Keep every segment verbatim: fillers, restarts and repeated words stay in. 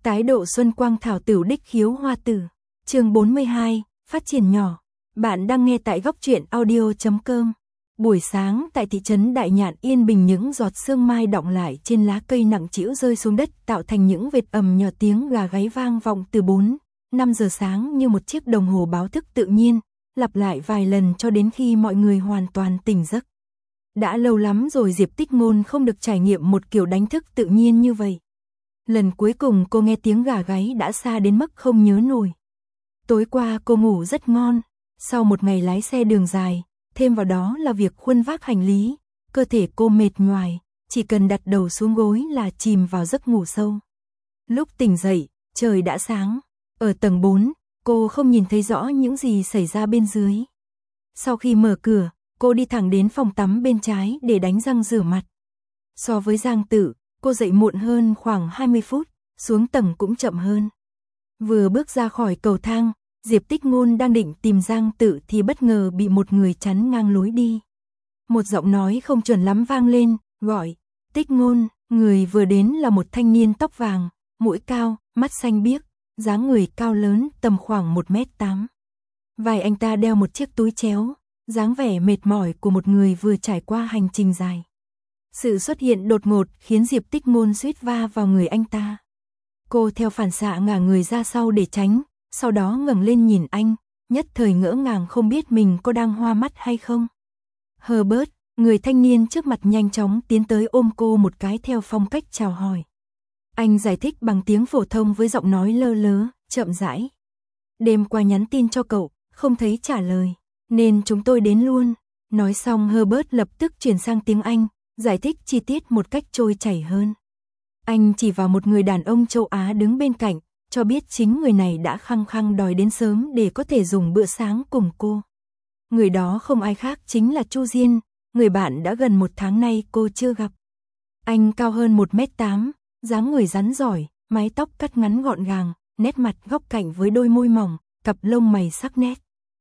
Tái độ xuân quang thảo tử đích khiếu hoa tử. Chương bốn mươi hai, phát triển nhỏ. Bạn đang nghe tại góc truyện audio chấm com. Buổi sáng tại thị trấn Đại Nhạn yên bình, những giọt sương mai đọng lại trên lá cây nặng trĩu rơi xuống đất tạo thành những vệt ầm nhỏ, tiếng gà gáy vang vọng từ bốn, năm giờ sáng như một chiếc đồng hồ báo thức tự nhiên, lặp lại vài lần cho đến khi mọi người hoàn toàn tỉnh giấc. Đã lâu lắm rồi Diệp Tích Ngôn không được trải nghiệm một kiểu đánh thức tự nhiên như vậy. Lần cuối cùng cô nghe tiếng gà gáy đã xa đến mức không nhớ nổi. Tối qua cô ngủ rất ngon, sau một ngày lái xe đường dài, thêm vào đó là việc khuân vác hành lý, cơ thể cô mệt nhoài, chỉ cần đặt đầu xuống gối là chìm vào giấc ngủ sâu. Lúc tỉnh dậy, trời đã sáng, ở tầng bốn, cô không nhìn thấy rõ những gì xảy ra bên dưới. Sau khi mở cửa, cô đi thẳng đến phòng tắm bên trái để đánh răng rửa mặt. So với Giang Tử, cô dậy muộn hơn khoảng hai mươi phút, xuống tầng cũng chậm hơn. Vừa bước ra khỏi cầu thang, Diệp Tích Ngôn đang định tìm Giang Tử thì bất ngờ bị một người chắn ngang lối đi. Một giọng nói không chuẩn lắm vang lên, gọi, Tích Ngôn. Người vừa đến là một thanh niên tóc vàng, mũi cao, mắt xanh biếc, dáng người cao lớn tầm khoảng một mét tám. Vai anh ta đeo một chiếc túi chéo, dáng vẻ mệt mỏi của một người vừa trải qua hành trình dài. Sự xuất hiện đột ngột khiến Diệp Tích Ngôn suýt va vào người anh ta. Cô theo phản xạ ngả người ra sau để tránh, sau đó ngẩng lên nhìn anh, nhất thời ngỡ ngàng không biết mình có đang hoa mắt hay không. Herbert, người thanh niên trước mặt nhanh chóng tiến tới ôm cô một cái theo phong cách chào hỏi. Anh giải thích bằng tiếng phổ thông với giọng nói lơ lớ, chậm rãi. Đêm qua nhắn tin cho cậu, không thấy trả lời, nên chúng tôi đến luôn. Nói xong Herbert lập tức chuyển sang tiếng Anh, giải thích chi tiết một cách trôi chảy hơn. Anh chỉ vào một người đàn ông châu Á đứng bên cạnh, cho biết chính người này đã khăng khăng đòi đến sớm để có thể dùng bữa sáng cùng cô. Người đó không ai khác chính là Chu Diên, người bạn đã gần một tháng nay cô chưa gặp. Anh cao hơn một mét tám, dáng người rắn giỏi, mái tóc cắt ngắn gọn gàng, nét mặt góc cạnh với đôi môi mỏng, cặp lông mày sắc nét.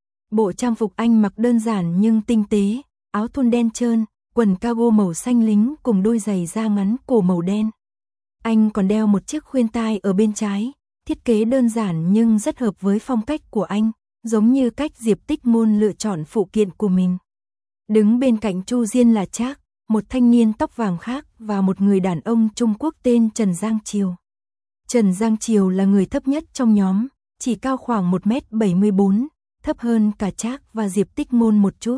Bộ trang phục anh mặc đơn giản nhưng tinh tế, áo thun đen trơn, quần cargo màu xanh lính cùng đôi giày da ngắn cổ màu đen. Anh còn đeo một chiếc khuyên tai ở bên trái, thiết kế đơn giản nhưng rất hợp với phong cách của anh, giống như cách Diệp Tích Ngôn lựa chọn phụ kiện của mình. Đứng bên cạnh Chu Diên là Trác, một thanh niên tóc vàng khác và một người đàn ông Trung Quốc tên Trần Giang Triều. Trần Giang Triều là người thấp nhất trong nhóm, chỉ cao khoảng một mét bảy mươi bốn, thấp hơn cả Trác và Diệp Tích Ngôn một chút.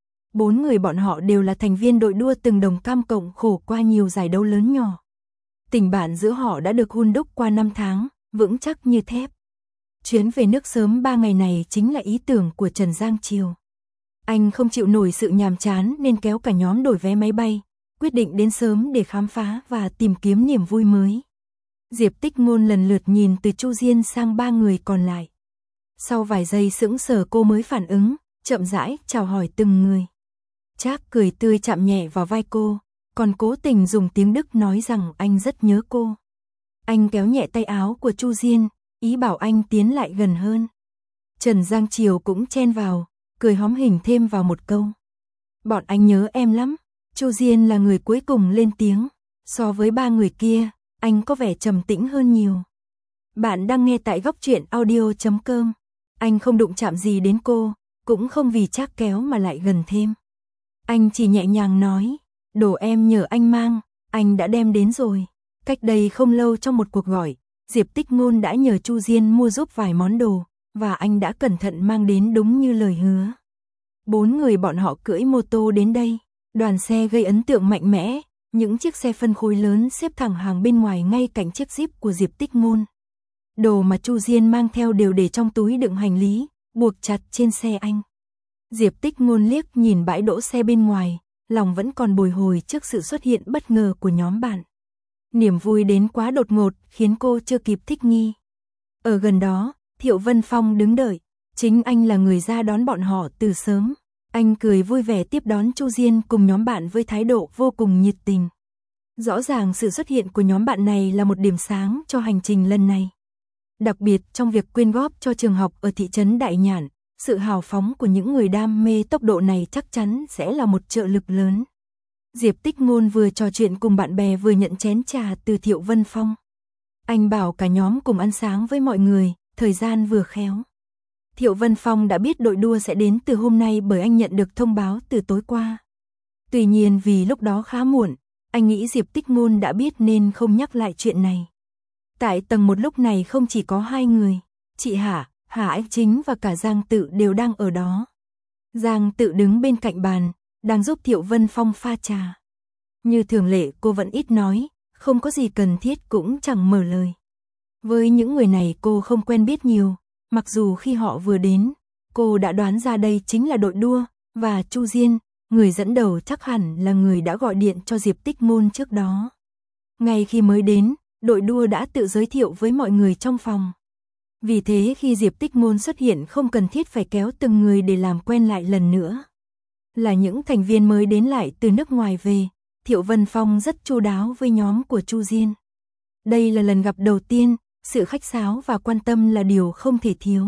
Bốn người bọn họ đều là thành viên đội đua từng đồng cam cộng khổ qua nhiều giải đấu lớn nhỏ. Tình bạn giữa họ đã được hun đúc qua năm tháng, vững chắc như thép. Chuyến về nước sớm ba ngày này chính là ý tưởng của Trần Giang Triều. Anh không chịu nổi sự nhàm chán nên kéo cả nhóm đổi vé máy bay, quyết định đến sớm để khám phá và tìm kiếm niềm vui mới. Diệp Tích Ngôn lần lượt nhìn từ Chu Diên sang ba người còn lại. Sau vài giây sững sờ cô mới phản ứng, chậm rãi chào hỏi từng người. Trác cười tươi chạm nhẹ vào vai cô, còn cố tình dùng tiếng Đức nói rằng anh rất nhớ cô. Anh kéo nhẹ tay áo của Chu Diên, ý bảo anh tiến lại gần hơn. Trần Giang Triều cũng chen vào, cười hóm hình thêm vào một câu. Bọn anh nhớ em lắm. Chu Diên là người cuối cùng lên tiếng. So với ba người kia, anh có vẻ trầm tĩnh hơn nhiều. Bạn đang nghe tại góc truyện audio chấm com. Anh không đụng chạm gì đến cô, cũng không vì Trác kéo mà lại gần thêm. Anh chỉ nhẹ nhàng nói, đồ em nhờ anh mang, anh đã đem đến rồi. Cách đây không lâu trong một cuộc gọi, Diệp Tích Ngôn đã nhờ Chu Diên mua giúp vài món đồ, và anh đã cẩn thận mang đến đúng như lời hứa. Bốn người bọn họ cưỡi mô tô đến đây, đoàn xe gây ấn tượng mạnh mẽ, những chiếc xe phân khối lớn xếp thẳng hàng bên ngoài ngay cạnh chiếc Jeep của Diệp Tích Ngôn. Đồ mà Chu Diên mang theo đều để trong túi đựng hành lý, buộc chặt trên xe anh. Diệp Tích Ngôn liếc nhìn bãi đỗ xe bên ngoài, lòng vẫn còn bồi hồi trước sự xuất hiện bất ngờ của nhóm bạn. Niềm vui đến quá đột ngột khiến cô chưa kịp thích nghi. Ở gần đó, Thiệu Vân Phong đứng đợi, chính anh là người ra đón bọn họ từ sớm. Anh cười vui vẻ tiếp đón Chu Diên cùng nhóm bạn với thái độ vô cùng nhiệt tình. Rõ ràng sự xuất hiện của nhóm bạn này là một điểm sáng cho hành trình lần này. Đặc biệt trong việc quyên góp cho trường học ở thị trấn Đại Nhạn, sự hào phóng của những người đam mê tốc độ này chắc chắn sẽ là một trợ lực lớn. Diệp Tích Ngôn vừa trò chuyện cùng bạn bè vừa nhận chén trà từ Thiệu Vân Phong. Anh bảo cả nhóm cùng ăn sáng với mọi người, thời gian vừa khéo. Thiệu Vân Phong đã biết đội đua sẽ đến từ hôm nay bởi anh nhận được thông báo từ tối qua. Tuy nhiên vì lúc đó khá muộn, anh nghĩ Diệp Tích Ngôn đã biết nên không nhắc lại chuyện này. Tại tầng một lúc này không chỉ có hai người, chị Hạ, Hà Ách Chính và cả Giang Tự đều đang ở đó. Giang Tự đứng bên cạnh bàn, đang giúp Thiệu Vân Phong pha trà. Như thường lệ cô vẫn ít nói, không có gì cần thiết cũng chẳng mở lời. Với những người này cô không quen biết nhiều, mặc dù khi họ vừa đến, cô đã đoán ra đây chính là đội đua, và Chu Diên, người dẫn đầu chắc hẳn là người đã gọi điện cho Diệp Tích Ngôn trước đó. Ngay khi mới đến, đội đua đã tự giới thiệu với mọi người trong phòng. Vì thế khi Diệp Tích Ngôn xuất hiện không cần thiết phải kéo từng người để làm quen lại lần nữa. Là những thành viên mới đến lại từ nước ngoài về, Thiệu Vân Phong rất chu đáo với nhóm của Chu Diên. Đây là lần gặp đầu tiên, sự khách sáo và quan tâm là điều không thể thiếu.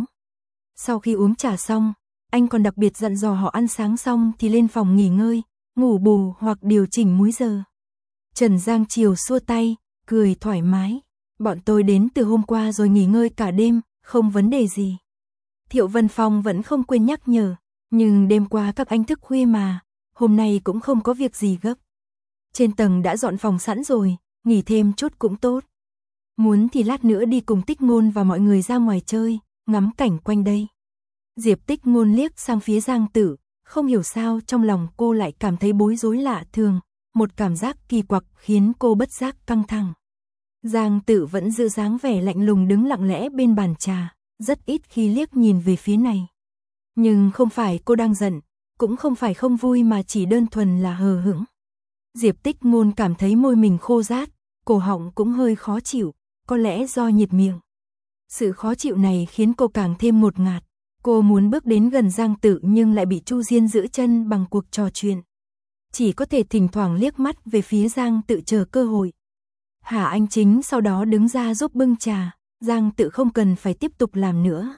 Sau khi uống trà xong, anh còn đặc biệt dặn dò họ ăn sáng xong thì lên phòng nghỉ ngơi, ngủ bù hoặc điều chỉnh múi giờ. Trần Giang Triều xua tay, cười thoải mái. Bọn tôi đến từ hôm qua rồi nghỉ ngơi cả đêm, không vấn đề gì. Thiệu Vân Phong vẫn không quên nhắc nhở, nhưng đêm qua các anh thức khuya mà, hôm nay cũng không có việc gì gấp. Trên tầng đã dọn phòng sẵn rồi, nghỉ thêm chút cũng tốt. Muốn thì lát nữa đi cùng Tích Ngôn và mọi người ra ngoài chơi, ngắm cảnh quanh đây. Diệp Tích Ngôn liếc sang phía Giang Tử, không hiểu sao trong lòng cô lại cảm thấy bối rối lạ thường, một cảm giác kỳ quặc khiến cô bất giác căng thẳng. Giang Tử vẫn giữ dáng vẻ lạnh lùng đứng lặng lẽ bên bàn trà, rất ít khi liếc nhìn về phía này. Nhưng không phải cô đang giận, cũng không phải không vui mà chỉ đơn thuần là hờ hững. Diệp Tích Ngôn cảm thấy môi mình khô rát, cổ họng cũng hơi khó chịu, có lẽ do nhiệt miệng. Sự khó chịu này khiến cô càng thêm ngột ngạt. Cô muốn bước đến gần Giang Tự nhưng lại bị Chu Diên giữ chân bằng cuộc trò chuyện. Chỉ có thể thỉnh thoảng liếc mắt về phía Giang Tự chờ cơ hội. Hà Anh Chính sau đó đứng ra giúp bưng trà, Giang Tự không cần phải tiếp tục làm nữa.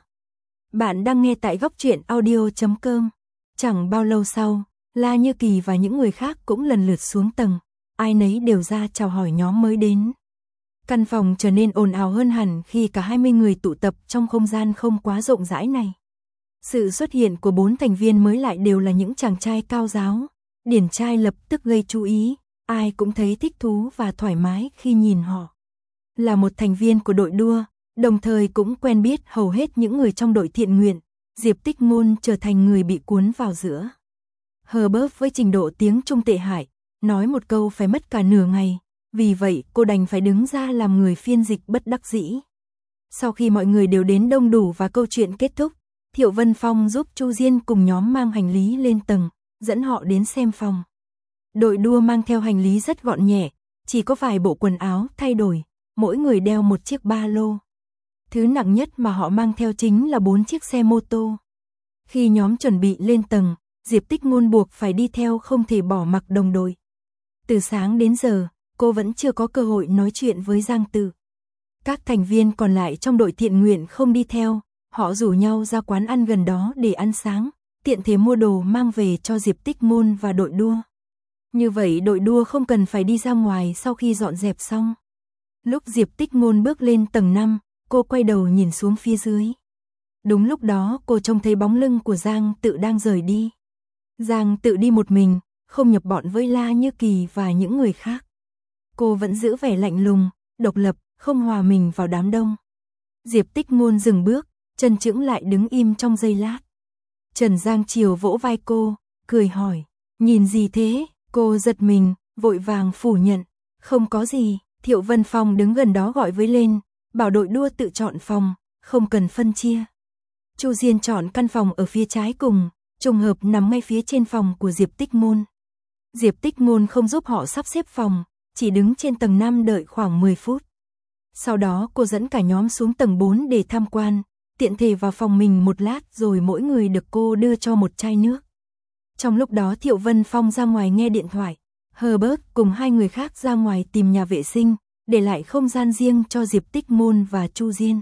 Bạn đang nghe tại góc truyện audio chấm com. Chẳng bao lâu sau, La Như Kỳ và những người khác cũng lần lượt xuống tầng, ai nấy đều ra chào hỏi nhóm mới đến. Căn phòng trở nên ồn ào hơn hẳn khi cả hai mươi người tụ tập trong không gian không quá rộng rãi này. Sự xuất hiện của bốn thành viên mới lại đều là những chàng trai cao ráo. Điển trai lập tức gây chú ý, ai cũng thấy thích thú và thoải mái khi nhìn họ. Là một thành viên của đội đua, đồng thời cũng quen biết hầu hết những người trong đội thiện nguyện, Diệp Tích Ngôn trở thành người bị cuốn vào giữa. Herbert với trình độ tiếng Trung tệ hại, nói một câu phải mất cả nửa ngày, vì vậy cô đành phải đứng ra làm người phiên dịch bất đắc dĩ. Sau khi mọi người đều đến đông đủ và câu chuyện kết thúc, Thiệu Vân Phong giúp Chu Diên cùng nhóm mang hành lý lên tầng, dẫn họ đến xem phòng. Đội đua mang theo hành lý rất gọn nhẹ, chỉ có vài bộ quần áo thay đổi, mỗi người đeo một chiếc ba lô. Thứ nặng nhất mà họ mang theo chính là bốn chiếc xe mô tô. Khi nhóm chuẩn bị lên tầng, Diệp Tích Ngôn buộc phải đi theo không thể bỏ mặc đồng đội. Từ sáng đến giờ, cô vẫn chưa có cơ hội nói chuyện với Giang Tự. Các thành viên còn lại trong đội thiện nguyện không đi theo, họ rủ nhau ra quán ăn gần đó để ăn sáng, tiện thể mua đồ mang về cho Diệp Tích Ngôn và đội đua. Như vậy đội đua không cần phải đi ra ngoài sau khi dọn dẹp xong. Lúc Diệp Tích Ngôn bước lên tầng năm, cô quay đầu nhìn xuống phía dưới. Đúng lúc đó cô trông thấy bóng lưng của Giang Tự đang rời đi. Giang Tự đi một mình, không nhập bọn với La Như Kỳ và những người khác. Cô vẫn giữ vẻ lạnh lùng, độc lập, không hòa mình vào đám đông. Diệp Tích Ngôn dừng bước, chân chững lại đứng im trong giây lát. Trần Giang Triều vỗ vai cô, cười hỏi, nhìn gì thế? Cô giật mình, vội vàng phủ nhận, không có gì. Thiệu Vân Phong đứng gần đó gọi với lên, bảo đội đua tự chọn phòng, không cần phân chia. Chu Diên chọn căn phòng ở phía trái cùng, trùng hợp nằm ngay phía trên phòng của Diệp Tích Ngôn. Diệp Tích Ngôn không giúp họ sắp xếp phòng, chỉ đứng trên tầng năm đợi khoảng mười phút. Sau đó cô dẫn cả nhóm xuống tầng bốn để tham quan, tiện thể vào phòng mình một lát rồi mỗi người được cô đưa cho một chai nước. Trong lúc đó Thiệu Vân Phong ra ngoài nghe điện thoại, Herbert cùng hai người khác ra ngoài tìm nhà vệ sinh, để lại không gian riêng cho Diệp Tích Ngôn và Chu Diên.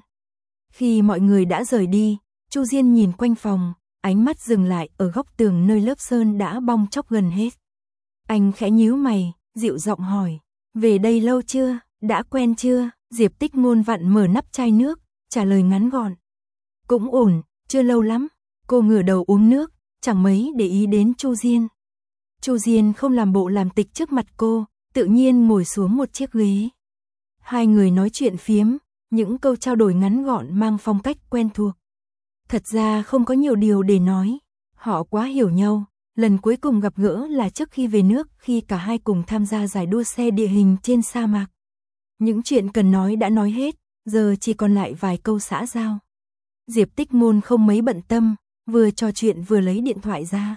Khi mọi người đã rời đi, Chu Diên nhìn quanh phòng, ánh mắt dừng lại ở góc tường nơi lớp sơn đã bong tróc gần hết. Anh khẽ nhíu mày, dịu giọng hỏi, về đây lâu chưa, đã quen chưa? Diệp Tích Ngôn vặn mở nắp chai nước, trả lời ngắn gọn. Cũng ổn, chưa lâu lắm. Cô ngửa đầu uống nước, chẳng mấy để ý đến Chu Diên. Chu Diên không làm bộ làm tịch trước mặt cô, tự nhiên ngồi xuống một chiếc ghế. Hai người nói chuyện phiếm, những câu trao đổi ngắn gọn mang phong cách quen thuộc. Thật ra không có nhiều điều để nói, họ quá hiểu nhau. Lần cuối cùng gặp gỡ là trước khi về nước, khi cả hai cùng tham gia giải đua xe địa hình trên sa mạc. Những chuyện cần nói đã nói hết, giờ chỉ còn lại vài câu xã giao. Diệp Tích Ngôn không mấy bận tâm, vừa trò chuyện vừa lấy điện thoại ra.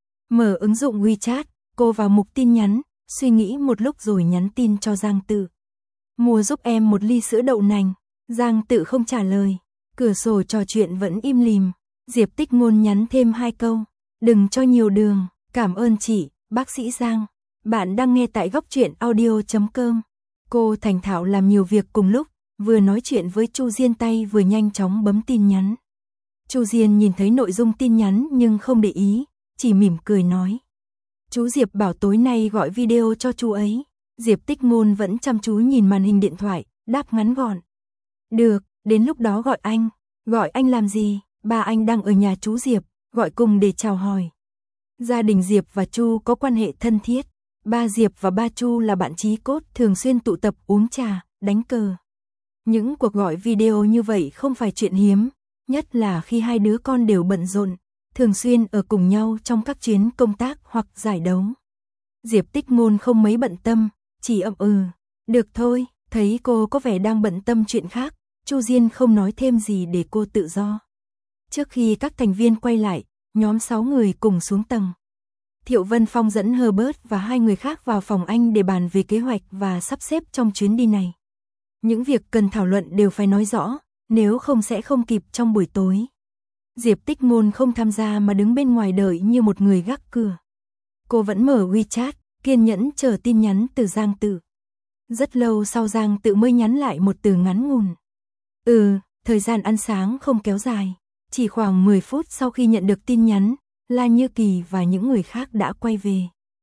Mở ứng dụng WeChat, cô vào mục tin nhắn, suy nghĩ một lúc rồi nhắn tin cho Giang Tự. Mua giúp em một ly sữa đậu nành. Giang Tự không trả lời, cửa sổ trò chuyện vẫn im lìm. Diệp Tích Ngôn nhắn thêm hai câu. Đừng cho nhiều đường, cảm ơn chị, bác sĩ Giang. Bạn đang nghe tại góc truyện audio chấm com. Cô thành thạo làm nhiều việc cùng lúc, vừa nói chuyện với Chu Diên tay vừa nhanh chóng bấm tin nhắn. Chu Diên nhìn thấy nội dung tin nhắn nhưng không để ý, chỉ mỉm cười nói. Chú Diệp bảo tối nay gọi video cho chú ấy. Diệp Tích Ngôn vẫn chăm chú nhìn màn hình điện thoại, đáp ngắn gọn. Được, đến lúc đó gọi anh. Gọi anh làm gì? Ba anh đang ở nhà chú Diệp, gọi cùng để chào hỏi. Gia đình Diệp và Chu có quan hệ thân thiết. Ba Diệp và ba Chu là bạn chí cốt, thường xuyên tụ tập uống trà, đánh cờ. Những cuộc gọi video như vậy không phải chuyện hiếm, nhất là khi hai đứa con đều bận rộn, thường xuyên ở cùng nhau trong các chuyến công tác hoặc giải đấu. Diệp Tích Ngôn không mấy bận tâm, chỉ ậm ừ. Được thôi, thấy cô có vẻ đang bận tâm chuyện khác, Chu Diên không nói thêm gì để cô tự do. Trước khi các thành viên quay lại, nhóm sáu người cùng xuống tầng. Thiệu Vân Phong dẫn Herbert và hai người khác vào phòng anh để bàn về kế hoạch và sắp xếp trong chuyến đi này. Những việc cần thảo luận đều phải nói rõ, nếu không sẽ không kịp trong buổi tối. Diệp Tích Ngôn không tham gia mà đứng bên ngoài đợi như một người gác cửa. Cô vẫn mở WeChat, kiên nhẫn chờ tin nhắn từ Giang Tự. Rất lâu sau Giang Tự mới nhắn lại một từ ngắn ngủn. Ừ, thời gian ăn sáng không kéo dài. Chỉ khoảng mười phút sau khi nhận được tin nhắn, La Như Kỳ và những người khác đã quay về.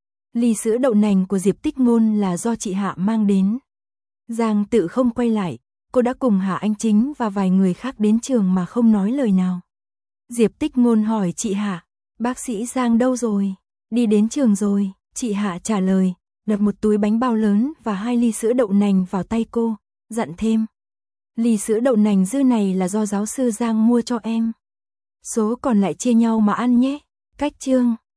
Ly sữa đậu nành của Diệp Tích Ngôn là do chị Hạ mang đến. Giang Tự không quay lại, cô đã cùng Hạ Anh Chính và vài người khác đến trường mà không nói lời nào. Diệp Tích Ngôn hỏi chị Hạ, bác sĩ Giang đâu rồi? Đi đến trường rồi, chị Hạ trả lời, đặt một túi bánh bao lớn và hai ly sữa đậu nành vào tay cô, dặn thêm. Ly sữa đậu nành dư này là do giáo sư Giang mua cho em. Số còn lại chia nhau mà ăn nhé. Cách chương